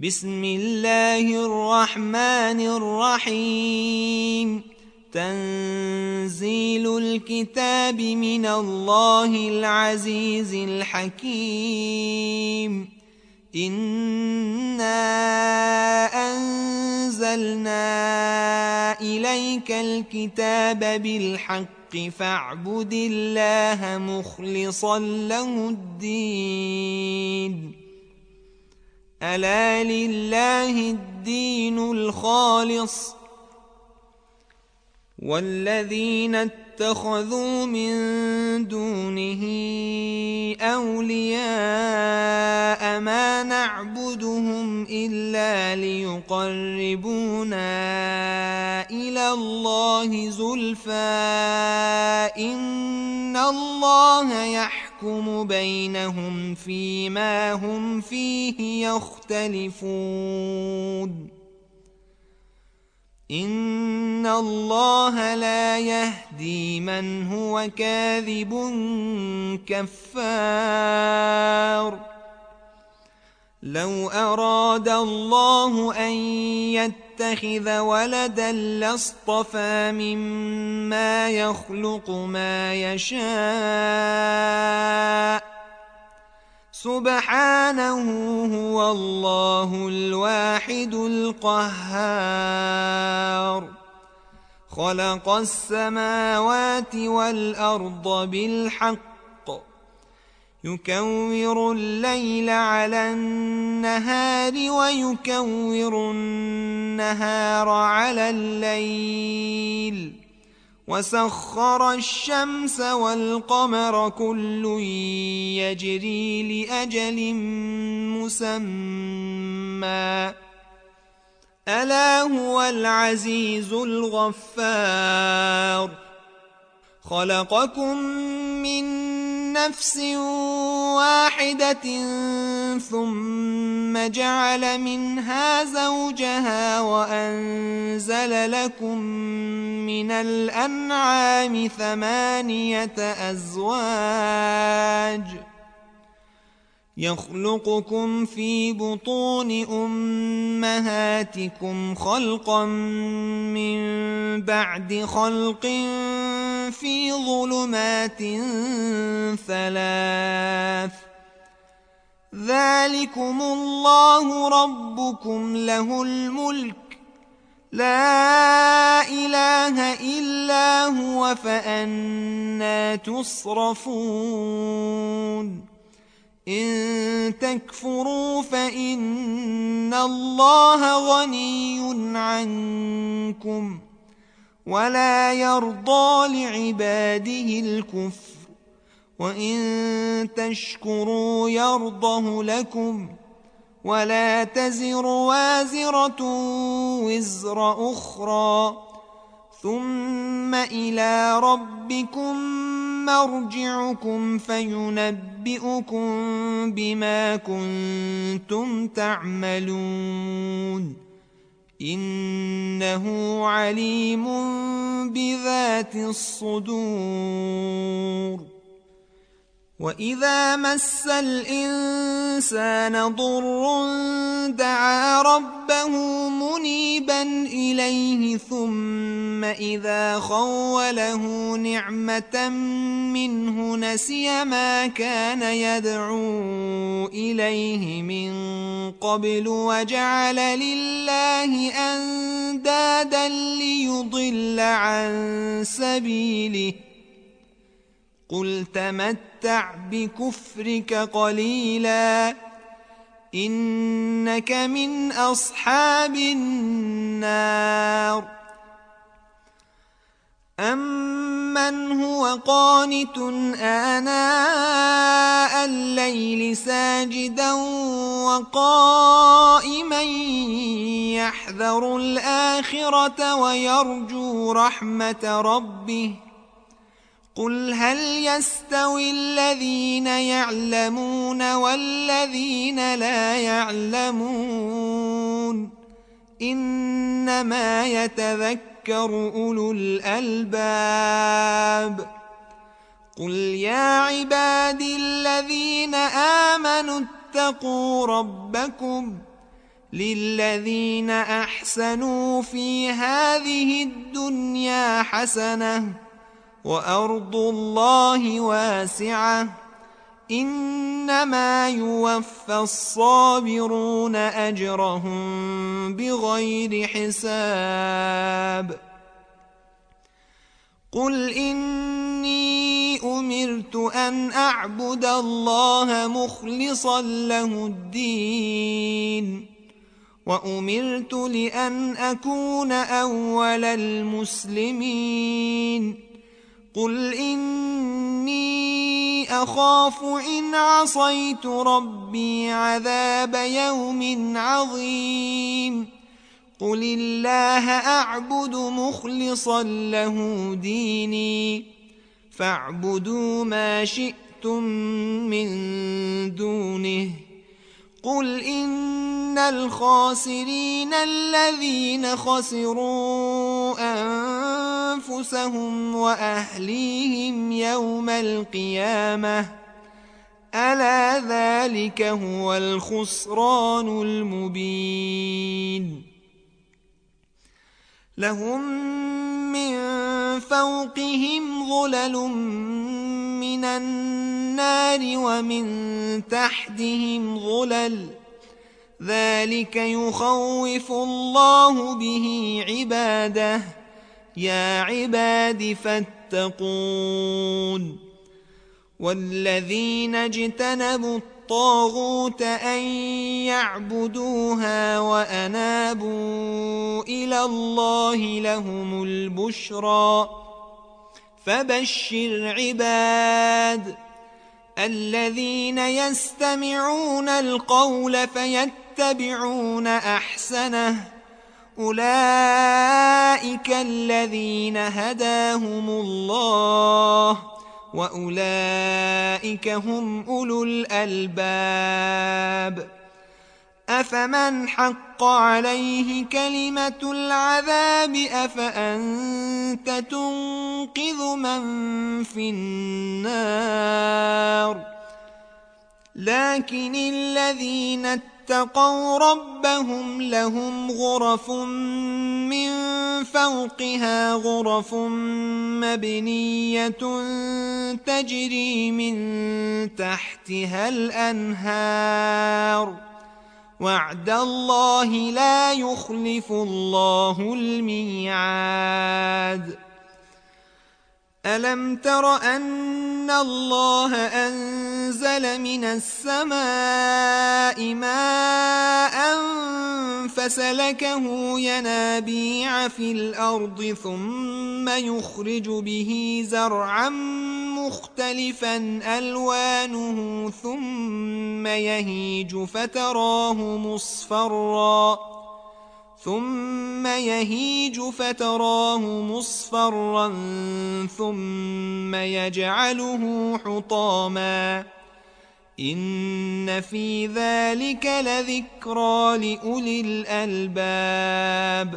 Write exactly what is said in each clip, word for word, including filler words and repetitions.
بسم الله الرحمن الرحيم. تنزيل الكتاب من الله العزيز الحكيم. إنا أنزلنا إليك الكتاب بالحق فاعبد الله مخلصا له الدين. ألا لله الدين الخالص والذين اتخذوا من دونه أولياء ما نعبدهم إلا ليقربونا إلى الله زلفى إن الله يحكم بينهم فيما هم فيه يختلفون. إن الله لا يهدي من هو كاذب كفار. لو أراد الله أن يتخذ ولدا لاصطفى مما يخلق ما يشاء سبحانه هو الله الواحد القهار. خلق السماوات والأرض بالحق يكور الليل على النهار ويكور النهار على الليل وسخر الشمس والقمر كل يجري لأجل مسمى ألا هو العزيز الغفار. خلقكم من نفس واحدة ثم جعل منها زوجها وأنزل لكم من الأنعام ثمانية أزواج يخلقكم في بطون أمهاتكم خلقا من بعد خلق في ظلمات ثلاث ذلكم الله ربكم له الملك لا إله إلا هو فأنى تصرفون. إن تكفروا فإن الله غني عنكم ولا يرضى لعباده الكفر وإن تشكروا يرضه لكم ولا تزر وازرة وزر أخرى ثم إلى ربكم مرجعكم فينبئكم بما كنتم تعملون إنه عليم بذات الصدور. وإذا مس الإنسان ضر دعا ربه منيبا إليه ثم إذا خوله نعمة منه نسي ما كان يدعو إليه من قبل وجعل لله أندادا ليضل عن سبيله. قل تمتع بكفرك قليلا إنك من أصحاب النار. أمن هو قانت آناء الليل ساجدا وقائما يحذر الآخرة ويرجو رحمة ربه قل هل يستوي الذين يعلمون والذين لا يعلمون إنما يتذكر أولو الألباب. قل يا عبادي الذين آمنوا اتقوا ربكم للذين أحسنوا في هذه الدنيا حسنة وأرض الله واسعة إنما يوفى الصابرون أجرهم بغير حساب قل إني أمرت أن أعبد الله مخلصا له الدين وأمرت لأن أكون أول المسلمين قل إني أخاف إن عصيت ربي عذاب يوم عظيم قل الله أعبد مخلصا له ديني فاعبدوا ما شئتم من دونه قل إن الخاسرين الذين خسروا أنفسهم وأهليهم يوم القيامة ألا ذلك هو الخسران المبين لهم من فوقهم ظلل من النار ومن تحتهم ظلل ذلك يخوف الله به عباده يا عباد فاتقون والذين اجتنبوا الطاغوت أن يعبدوها وأنابوا إلى الله لهم البشرى فبشر عباد الذين يستمعون القول فيتبعون أحسنه أولئك الذين هداهم الله وأولئك هم أولو الألباب أفمن حق عليه كلمة العذاب أفأنت تنقذ من في النار لكن الذين اتقوا ربهم لهم غرف من فوقها غرف مبنية تجري من تحتها الأنهار وعد الله لا يخلف الله الميعاد ألم تر أن الله أنزل من السماء ماء فسلكه ينابيع في الأرض ثم يخرج به زرعا مختلفا ألوانه ثم يهيج فتراه مصفرا ثم يهيج فتراه مصفرا ثم يجعله حطاما إن في ذلك لذكرى لأولي الألباب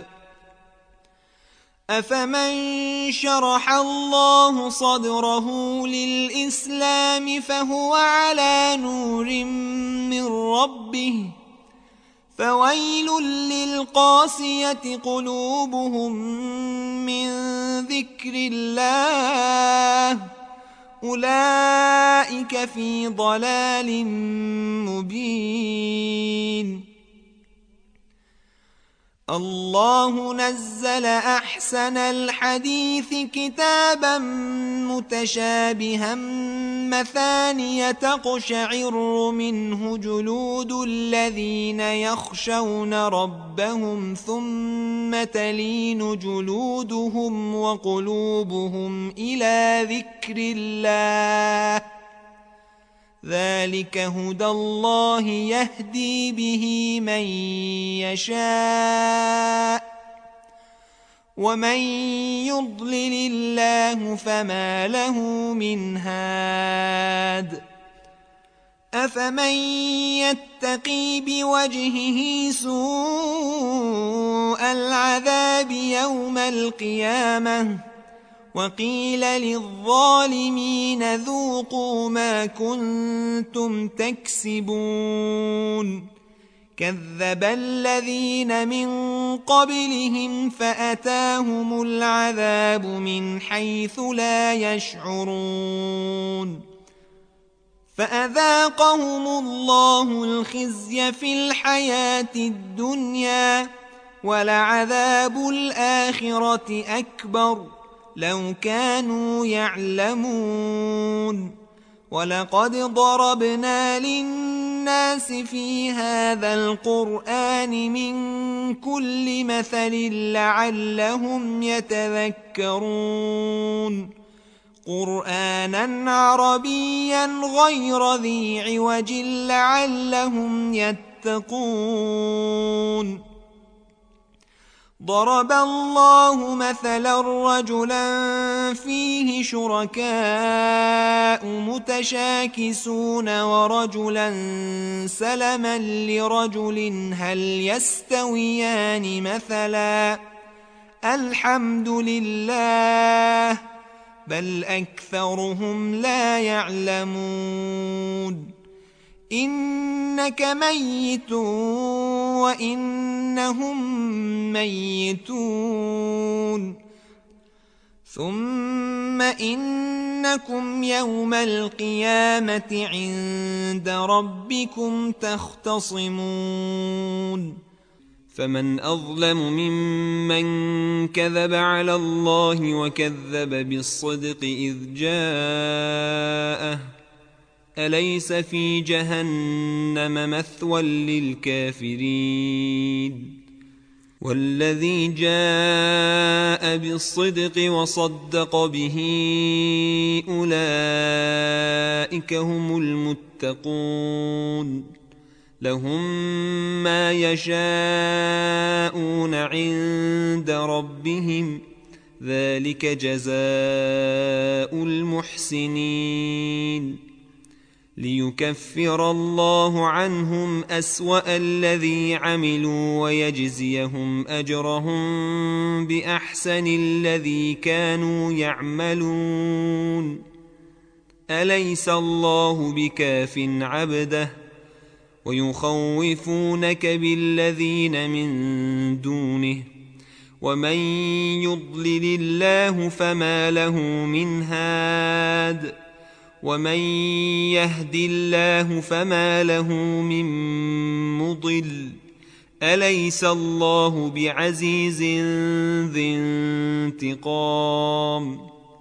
أفمن شرح الله صدره للإسلام فهو على نور من ربه فويل للقاسية قلوبهم من ذكر الله أولئك في ضلال مبين الله نزل أحسن الحديث كتابا متشابها مثانية تقشعر منه جلود الذين يخشون ربهم ثم تلين جلودهم وقلوبهم إلى ذكر الله ذلك هدى الله يهدي به من يشاء ومن يضلل الله فما له من هاد أفمن يتقي بوجهه سوء العذاب يوم القيامة وقيل للظالمين ذوقوا ما كنتم تكسبون كذب الذين من قبلهم فأتاهم العذاب من حيث لا يشعرون فأذاقهم الله الخزي في الحياة الدنيا ولعذاب الآخرة أكبر لو كانوا يعلمون ولقد ضربنا للناس في هذا القرآن من كل مثل لعلهم يتذكرون قرآنا عربيا غير ذي عوج لعلهم يتقون ضرب الله مثلا رجلا فيه شركاء متشاكسون ورجلا سلما لرجل هل يستويان مثلا الحمد لله بل أكثرهم لا يعلمون إنك ميت وإنهم ميتون ثم إنكم يوم القيامة عند ربكم تختصمون فمن أظلم ممن كذب على الله وكذب بالصدق إذ جاءه أليس في جهنم مثوى للكافرين والذي جاء بالصدق وصدق به أولئك هم المتقون لهم ما يشاءون عند ربهم ذلك جزاء المحسنين ليكفر الله عنهم أسوأ الذي عملوا ويجزيهم أجرهم بأحسن الذي كانوا يعملون أليس الله بكاف عبده ويخوفونك بالذين من دونه ومن يضلل الله فما له من هاد ومن يهد الله فما له من مضل أليس الله بعزيز ذي انتقام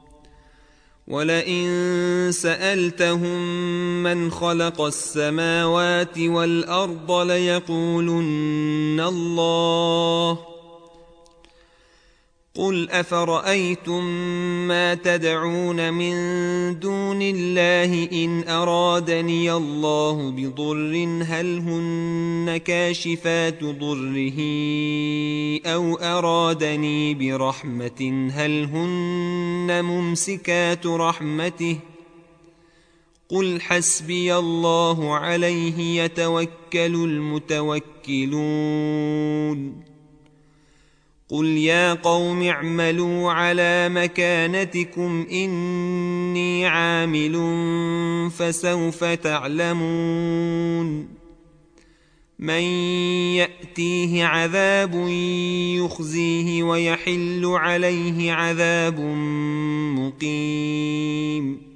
ولئن سألتهم من خلق السماوات والأرض ليقولن الله قل أفرأيتم ما تدعون من دون الله إن أرادني الله بضر هل هن كاشفات ضره أو أرادني برحمة هل هن ممسكات رحمته قل حسبي الله عليه يتوكل المتوكلون قل يا قوم اعملوا على مكانتكم إني عامل فسوف تعلمون من يأتيه عذاب يخزيه ويحل عليه عذاب مقيم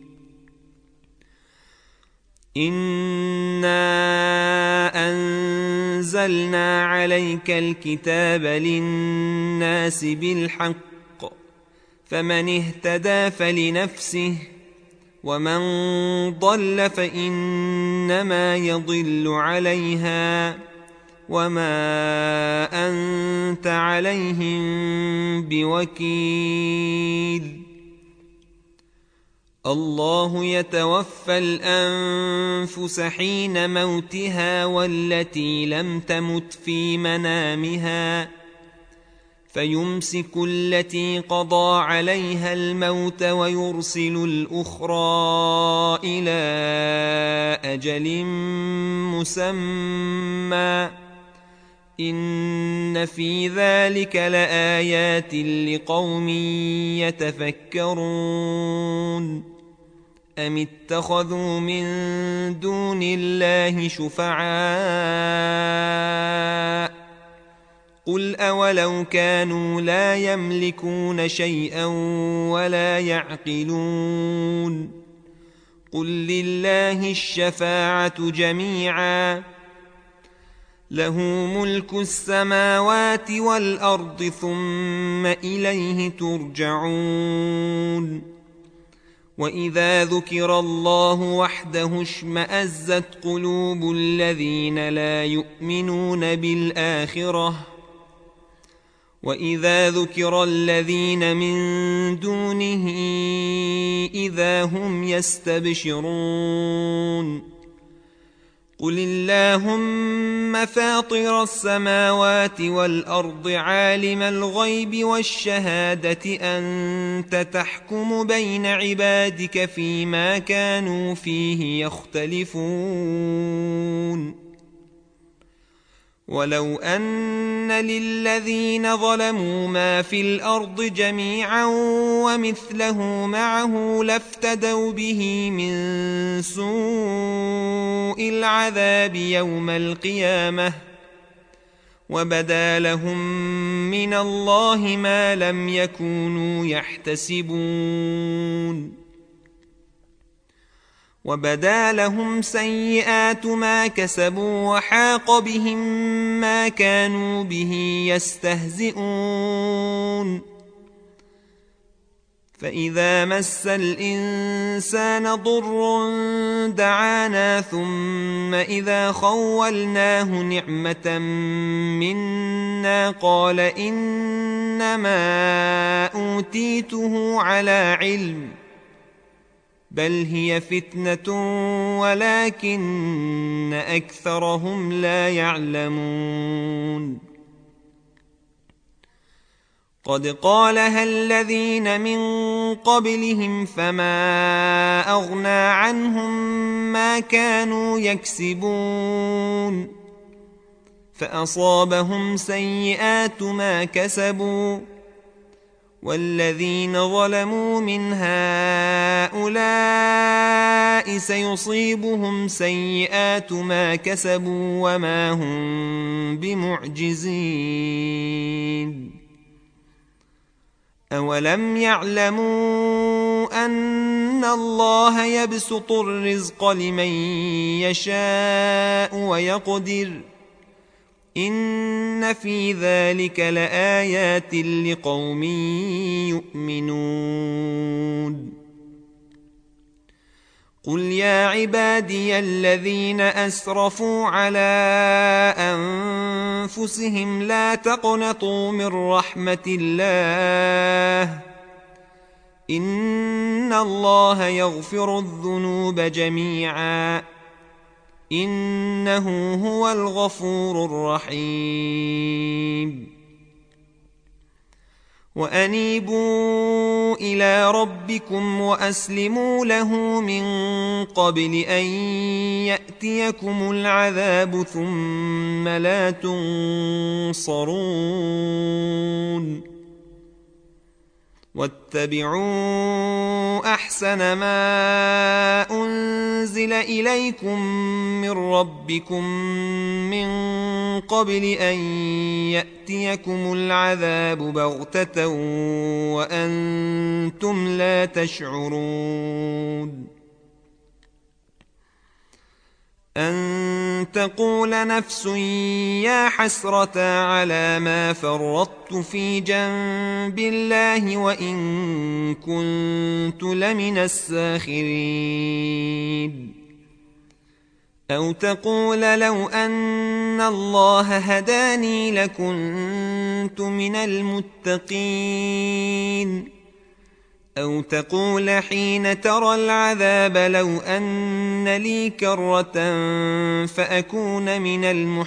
إنا أنزلنا عليك الكتاب للناس بالحق فمن اهتدى فلنفسه ومن ضل فإنما يضل عليها وما أنت عليهم بوكيل الله يتوفى الأنفس حين موتها والتي لم تمت في منامها فيمسك التي قضى عليها الموت ويرسل الأخرى إلى أجل مسمى إن في ذلك لآيات لقوم يتفكرون أم اتخذوا من دون الله شفعاء قل أولو كانوا لا يملكون شيئا ولا يعقلون قل لله الشفاعة جميعا له ملك السماوات والأرض ثم إليه ترجعون وإذا ذكر الله وحده اشمأزت قلوب الذين لا يؤمنون بالآخرة وإذا ذكر الذين من دونه إذا هم يستبشرون قل اللهم فاطر السماوات والأرض عالم الغيب والشهادة أنت تحكم بين عبادك فيما كانوا فيه يختلفون ولو أن للذين ظلموا ما في الأرض جميعا ومثله معه لافتدوا به من سوء العذاب يوم القيامة وبدا لهم من الله ما لم يكونوا يحتسبون وبدا لهم سيئات ما كسبوا وحاق بهم ما كانوا به يستهزئون فإذا مس الإنسان ضر دعانا ثم إذا خولناه نعمة منا قال إنما أوتيته على علم بل هي فتنة ولكن أكثرهم لا يعلمون قد قالها الذين من قبلهم فما أغنى عنهم ما كانوا يكسبون فأصابهم سيئات ما كسبوا والذين ظلموا من هؤلاء سيصيبهم سيئات ما كسبوا وما هم بمعجزين أولم يعلموا أن الله يبسط الرزق لمن يشاء ويقدر إن في ذلك لآيات لقوم يؤمنون قل يا عبادي الذين أسرفوا على أنفسهم لا تقنطوا من رحمة الله إن الله يغفر الذنوب جميعا إنه هو الغفور الرحيم وأنيبوا إلى ربكم وأسلموا له من قبل أن يأتيكم العذاب ثم لا تنصرون واتبعوا أحسن ما أنزل إليكم من ربكم من قبل أن يأتيكم العذاب بغتة وأنتم لا تشعرون أن تقول نفس يا حسرة على ما فرطت في جنب الله وإن كنت لمن الساخرين أو تقول لو أن الله هداني لكنت من المتقين أو تقول حين ترى العذاب لو أن لي كرة فأكون من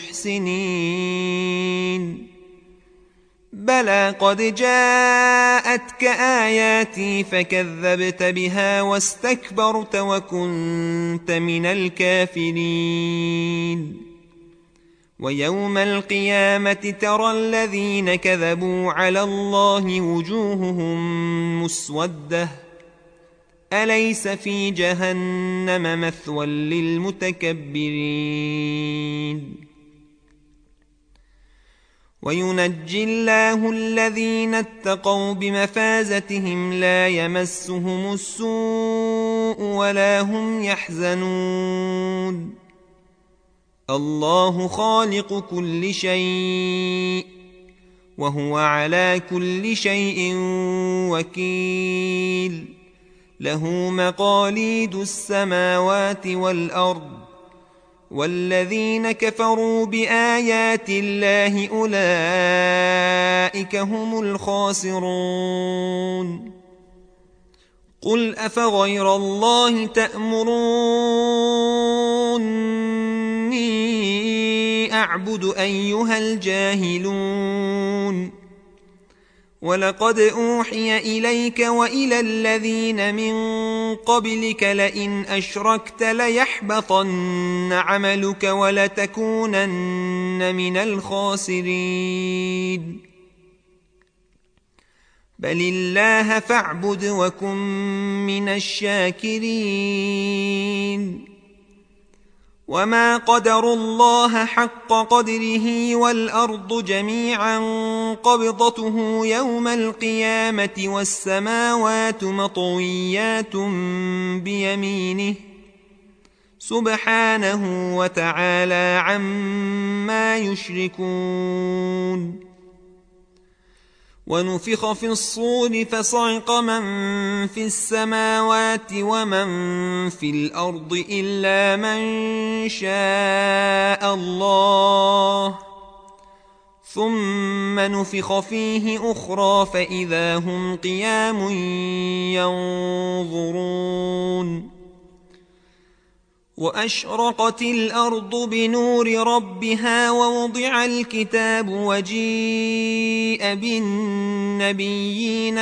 المحسنين بلى قد جاءتك آياتي فكذبت بها واستكبرت وكنت من الكافرين ويوم القيامة ترى الذين كذبوا على الله وجوههم مسودة أليس في جهنم مثوى للمتكبرين وينجي الله الذين اتقوا بمفازتهم لا يمسهم السوء ولا هم يحزنون الله خالق كل شيء وهو على كل شيء وكيل له مقاليد السماوات والأرض والذين كفروا بآيات الله أولئك هم الخاسرون قل أفغير الله تأمروني أعبد أيها الجاهلون ولقد أوحي إليك وإلى الذين من قبلك لئن أشركت ليحبطن عملك ولتكونن من الخاسرين بل الله فاعبد وكن من الشاكرين وما قدروا الله حق قدره والأرض جميعا قبضته يوم القيامة والسماوات مطويات بيمينه سبحانه وتعالى عما يشركون ونفخ في الصور فصعق من في السماوات ومن في الأرض إلا من شاء الله ثم نفخ فيه أخرى فإذا هم قيام ينظرون وأشرقت الأرض بنور ربها ووضع الكتاب وجيء بالنبيين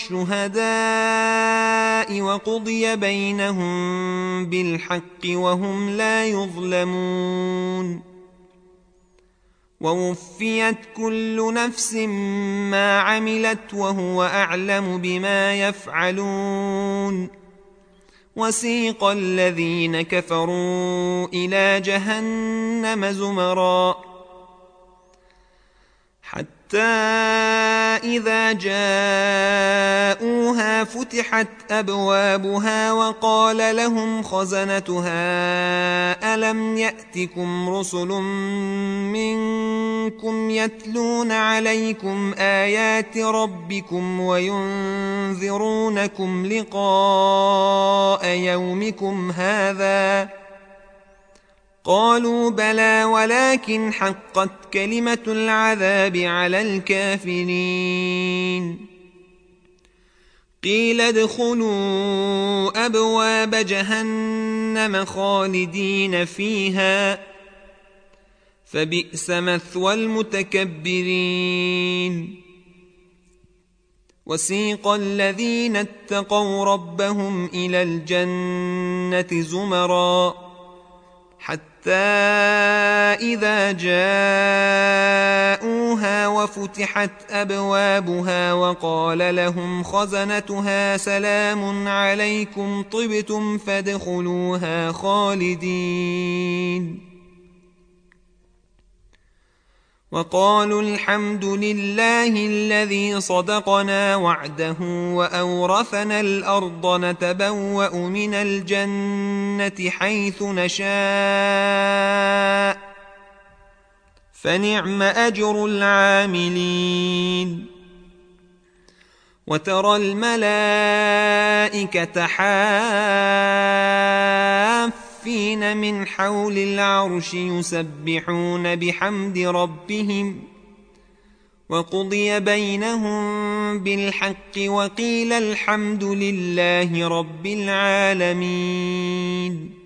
والشهداء وقضي بينهم بالحق وهم لا يظلمون ووفيت كل نفس ما عملت وهو أعلم بما يفعلون وسيق الذين كفروا إلى جهنم زمرا حتى إذا جاءوها فتحت أبوابها وقال لهم خزنتها ألم يأتكم رسل منكم يتلون عليكم آيات ربكم وينذرونكم لقاء يومكم هذا قالوا بلى ولكن حقت كلمة العذاب على الكافرين قيل ادخلوا أبواب جهنم خالدين فيها فبئس مثوى المتكبرين وسيق الذين اتقوا ربهم إلى الجنة زمرا حتى إذا جاءوها وفتحت أبوابها وقال لهم خزنتها سلام عليكم طبتم فادخلوها خالدين وقالوا الحمد لله الذي صدقنا وعده وأورثنا الأرض نتبوأ من الجنة حيث نشاء فنعم أجر العاملين وترى الملائكة حافين من حول العرش يسبحون بحمد ربهم وقضي بينهم بالحق وقيل الحمد لله رب العالمين